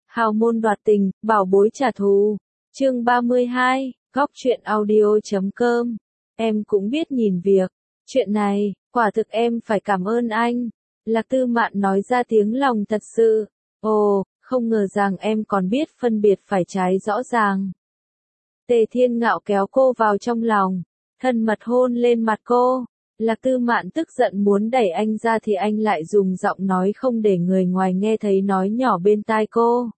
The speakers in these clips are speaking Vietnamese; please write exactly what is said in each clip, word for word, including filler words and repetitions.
Hào môn đoạt tình, bảo bối trả thù. Chương ba mươi hai, góc truyện audio chấm com. Em cũng biết nhìn việc. Chuyện này, quả thực em phải cảm ơn anh. Lạc Tư Mạn nói ra tiếng lòng thật sự. Ồ, không ngờ rằng em còn biết phân biệt phải trái rõ ràng. Tề Thiên Ngạo kéo cô vào trong lòng, thân mật hôn lên mặt cô. Lạc Tư Mạn tức giận muốn đẩy anh ra thì anh lại dùng giọng nói không để người ngoài nghe thấy nói nhỏ bên tai cô.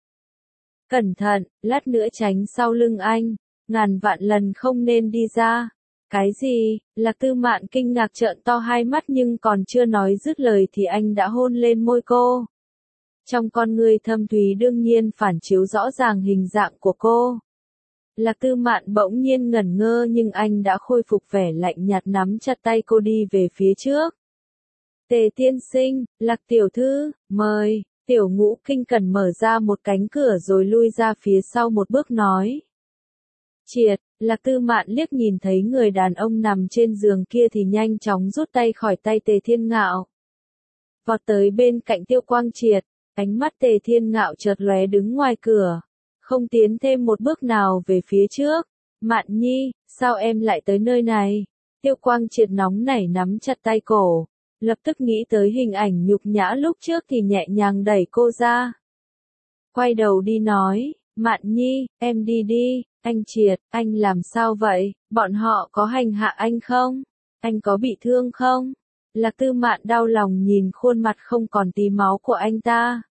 Cẩn thận, lát nữa tránh sau lưng anh, ngàn vạn lần không nên đi ra. Cái gì? Lạc Tư Mạn kinh ngạc trợn to hai mắt nhưng còn chưa nói dứt lời thì anh đã hôn lên môi cô. Trong con người thâm thúy đương nhiên phản chiếu rõ ràng hình dạng của cô. Lạc Tư Mạn bỗng nhiên ngẩn ngơ nhưng anh đã khôi phục vẻ lạnh nhạt nắm chặt tay cô đi về phía trước. Tề tiên sinh, Lạc tiểu thư, mời. Tiểu Ngũ Kinh cần mở ra một cánh cửa rồi lui ra phía sau một bước nói. Triệt, Lạc Tư Mạn liếc nhìn thấy người đàn ông nằm trên giường kia thì nhanh chóng rút tay khỏi tay Tề Thiên Ngạo. Vọt tới bên cạnh Tiêu Quang Triệt, ánh mắt Tề Thiên Ngạo chợt lóe đứng ngoài cửa. Không tiến thêm một bước nào về phía trước. Mạn Nhi, sao em lại tới nơi này? Tiêu Quang Triệt nóng nảy nắm chặt tay cổ. Lập tức nghĩ tới hình ảnh nhục nhã lúc trước thì nhẹ nhàng đẩy cô ra. Quay đầu đi nói, Mạn Nhi, em đi đi, anh Triệt, anh làm sao vậy, bọn họ có hành hạ anh không? Anh có bị thương không? Lạc Tư Mạn đau lòng nhìn khuôn mặt không còn tí máu của anh ta.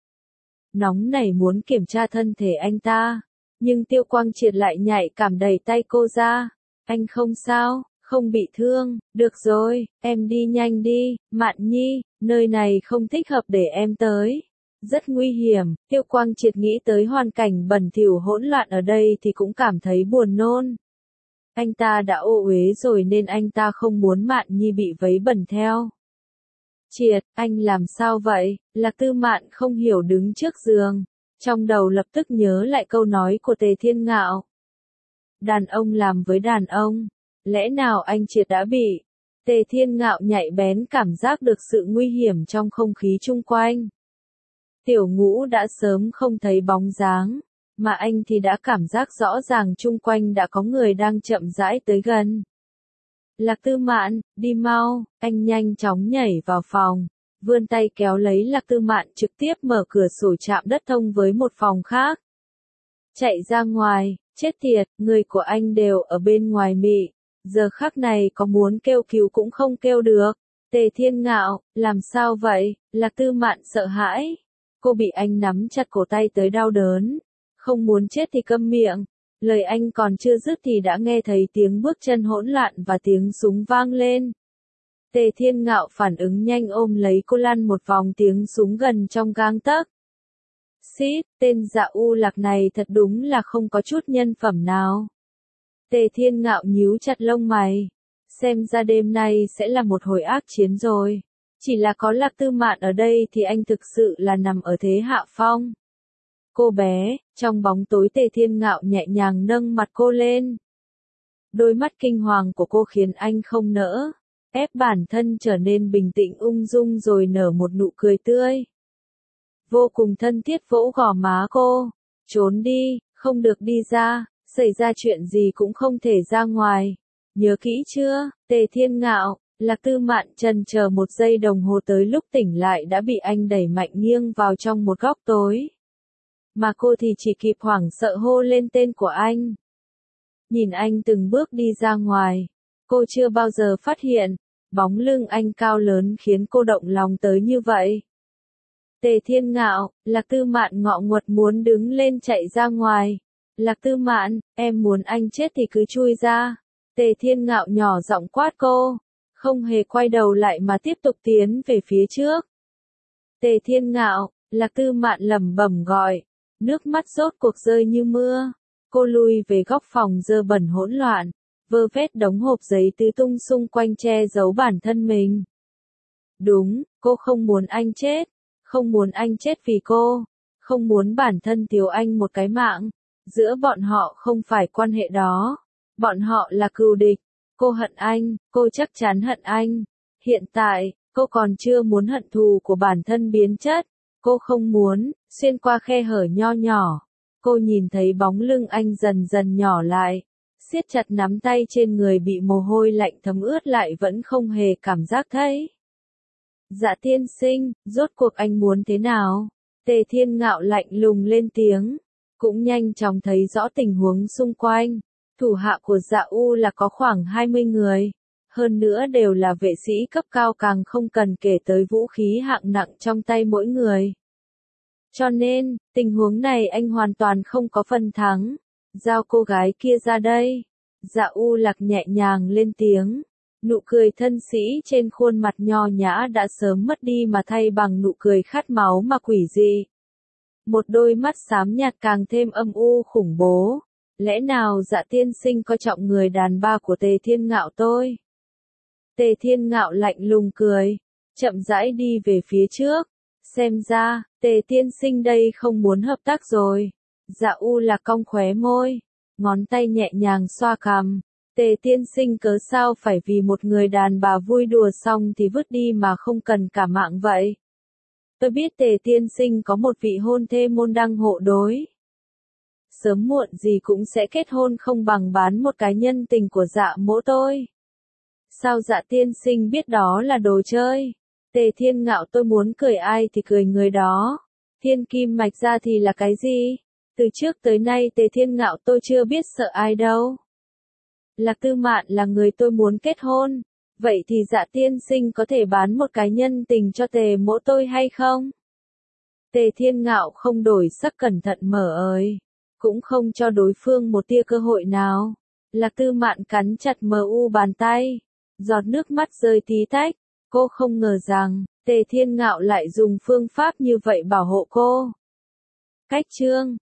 Nóng nảy muốn kiểm tra thân thể anh ta, nhưng Tiêu Quang Triệt lại nhạy cảm đẩy tay cô ra. Anh không sao. Không bị thương, được rồi, em đi nhanh đi, Mạn Nhi, nơi này không thích hợp để em tới. Rất nguy hiểm, Tiêu Quang Triệt nghĩ tới hoàn cảnh bẩn thỉu hỗn loạn ở đây thì cũng cảm thấy buồn nôn. Anh ta đã ô uế rồi nên anh ta không muốn Mạn Nhi bị vấy bẩn theo. Triệt, anh làm sao vậy? Lạc Tư Mạn không hiểu đứng trước giường, trong đầu lập tức nhớ lại câu nói của Tề Thiên Ngạo. Đàn ông làm với đàn ông. Lẽ nào anh Triệt đã bị? Tề Thiên Ngạo nhạy bén cảm giác được sự nguy hiểm trong không khí chung quanh. Tiểu Ngũ đã sớm không thấy bóng dáng, mà anh thì đã cảm giác rõ ràng chung quanh đã có người đang chậm rãi tới gần. Lạc Tư Mạn, đi mau, anh nhanh chóng nhảy vào phòng, vươn tay kéo lấy Lạc Tư Mạn trực tiếp mở cửa sổ chạm đất thông với một phòng khác. Chạy ra ngoài, chết tiệt, người của anh đều ở bên ngoài mị. Giờ khắc này có muốn kêu cứu cũng không kêu được. Tề Thiên Ngạo, làm sao vậy? Lạc Tư Mạn sợ hãi. Cô bị anh nắm chặt cổ tay tới đau đớn. Không muốn chết thì câm miệng. Lời anh còn chưa dứt thì đã nghe thấy tiếng bước chân hỗn loạn và tiếng súng vang lên. Tề Thiên Ngạo phản ứng nhanh ôm lấy cô lăn một vòng, tiếng súng gần trong gang tấc. Xít, tên Dạ U Lạc này thật đúng là không có chút nhân phẩm nào. Tề Thiên Ngạo nhíu chặt lông mày. Xem ra đêm nay sẽ là một hồi ác chiến rồi. Chỉ là có Lạc Tư Mạn ở đây thì anh thực sự là nằm ở thế hạ phong. Cô bé, trong bóng tối Tề Thiên Ngạo nhẹ nhàng nâng mặt cô lên. Đôi mắt kinh hoàng của cô khiến anh không nỡ. Ép bản thân trở nên bình tĩnh ung dung rồi nở một nụ cười tươi. Vô cùng thân thiết vỗ gò má cô. Trốn đi, không được đi ra. Xảy ra chuyện gì cũng không thể ra ngoài. Nhớ kỹ chưa? Tề Thiên Ngạo. Lạc Tư Mạn chần chờ một giây đồng hồ tới lúc tỉnh lại đã bị anh đẩy mạnh nghiêng vào trong một góc tối. Mà cô thì chỉ kịp hoảng sợ hô lên tên của anh. Nhìn anh từng bước đi ra ngoài. Cô chưa bao giờ phát hiện, bóng lưng anh cao lớn khiến cô động lòng tới như vậy. Tề Thiên Ngạo, Lạc Tư Mạn ngọ nguậy muốn đứng lên chạy ra ngoài. Lạc Tư Mạn, em muốn anh chết thì cứ chui ra. Tề Thiên Ngạo nhỏ giọng quát cô, không hề quay đầu lại mà tiếp tục tiến về phía trước. Tề Thiên Ngạo, Lạc Tư Mạn lẩm bẩm gọi, nước mắt rốt cuộc rơi như mưa. Cô lui về góc phòng dơ bẩn hỗn loạn, vơ vét đống hộp giấy tứ tung xung quanh che giấu bản thân mình. Đúng, cô không muốn anh chết, không muốn anh chết vì cô, không muốn bản thân thiếu anh một cái mạng. Giữa bọn họ không phải quan hệ đó, bọn họ là cừu địch. Cô hận anh, cô chắc chắn hận anh. Hiện tại, cô còn chưa muốn hận thù của bản thân biến chất, Cô không muốn, xuyên qua khe hở nho nhỏ. Cô nhìn thấy bóng lưng anh dần dần nhỏ lại. Siết chặt nắm tay trên người bị mồ hôi lạnh thấm ướt lại vẫn không hề cảm giác thấy. Dạ tiên sinh, rốt cuộc anh muốn thế nào? Tề Thiên Ngạo lạnh lùng lên tiếng. Cũng nhanh chóng thấy rõ tình huống xung quanh. Thủ hạ của Dạ U là có khoảng hai mươi người. Hơn nữa đều là vệ sĩ cấp cao, càng không cần kể tới vũ khí hạng nặng trong tay mỗi người. Cho nên, tình huống này anh hoàn toàn không có phần thắng. Giao cô gái kia ra đây. Dạ U Lạc nhẹ nhàng lên tiếng. Nụ cười thân sĩ trên khuôn mặt nho nhã đã sớm mất đi mà thay bằng nụ cười khát máu mà quỷ dị. Một đôi mắt xám nhạt càng thêm âm u khủng bố. Lẽ nào Dạ tiên sinh coi trọng người đàn bà của Tề Thiên Ngạo tôi? Tề Thiên Ngạo lạnh lùng cười, chậm rãi đi về phía trước. Xem ra, Tề tiên sinh đây không muốn hợp tác rồi. Dạ U Lạc cong khóe môi, ngón tay nhẹ nhàng xoa cằm. Tề tiên sinh cớ sao phải vì một người đàn bà vui đùa xong thì vứt đi mà không cần cả mạng vậy? Tôi biết Tề tiên sinh có một vị hôn thê môn đăng hộ đối. Sớm muộn gì cũng sẽ kết hôn, không bằng bán một cái nhân tình của Dạ mỗ tôi. Sao Dạ tiên sinh biết đó là đồ chơi? Tề Thiên Ngạo tôi muốn cười ai thì cười người đó. Thiên kim mạch ra thì là cái gì? Từ trước tới nay Tề Thiên Ngạo tôi chưa biết sợ ai đâu. Lạc Tư Mạn là người tôi muốn kết hôn. Vậy thì Dạ tiên sinh có thể bán một cái nhân tình cho Tề mỗ tôi hay không? Tề Thiên Ngạo không đổi sắc, cẩn thận mở ơi. Cũng không cho đối phương một tia cơ hội nào. Lạc Tư Mạn cắn chặt mờ u bàn tay. Giọt nước mắt rơi tí tách. Cô không ngờ rằng, Tề Thiên Ngạo lại dùng phương pháp như vậy bảo hộ cô. Cách chương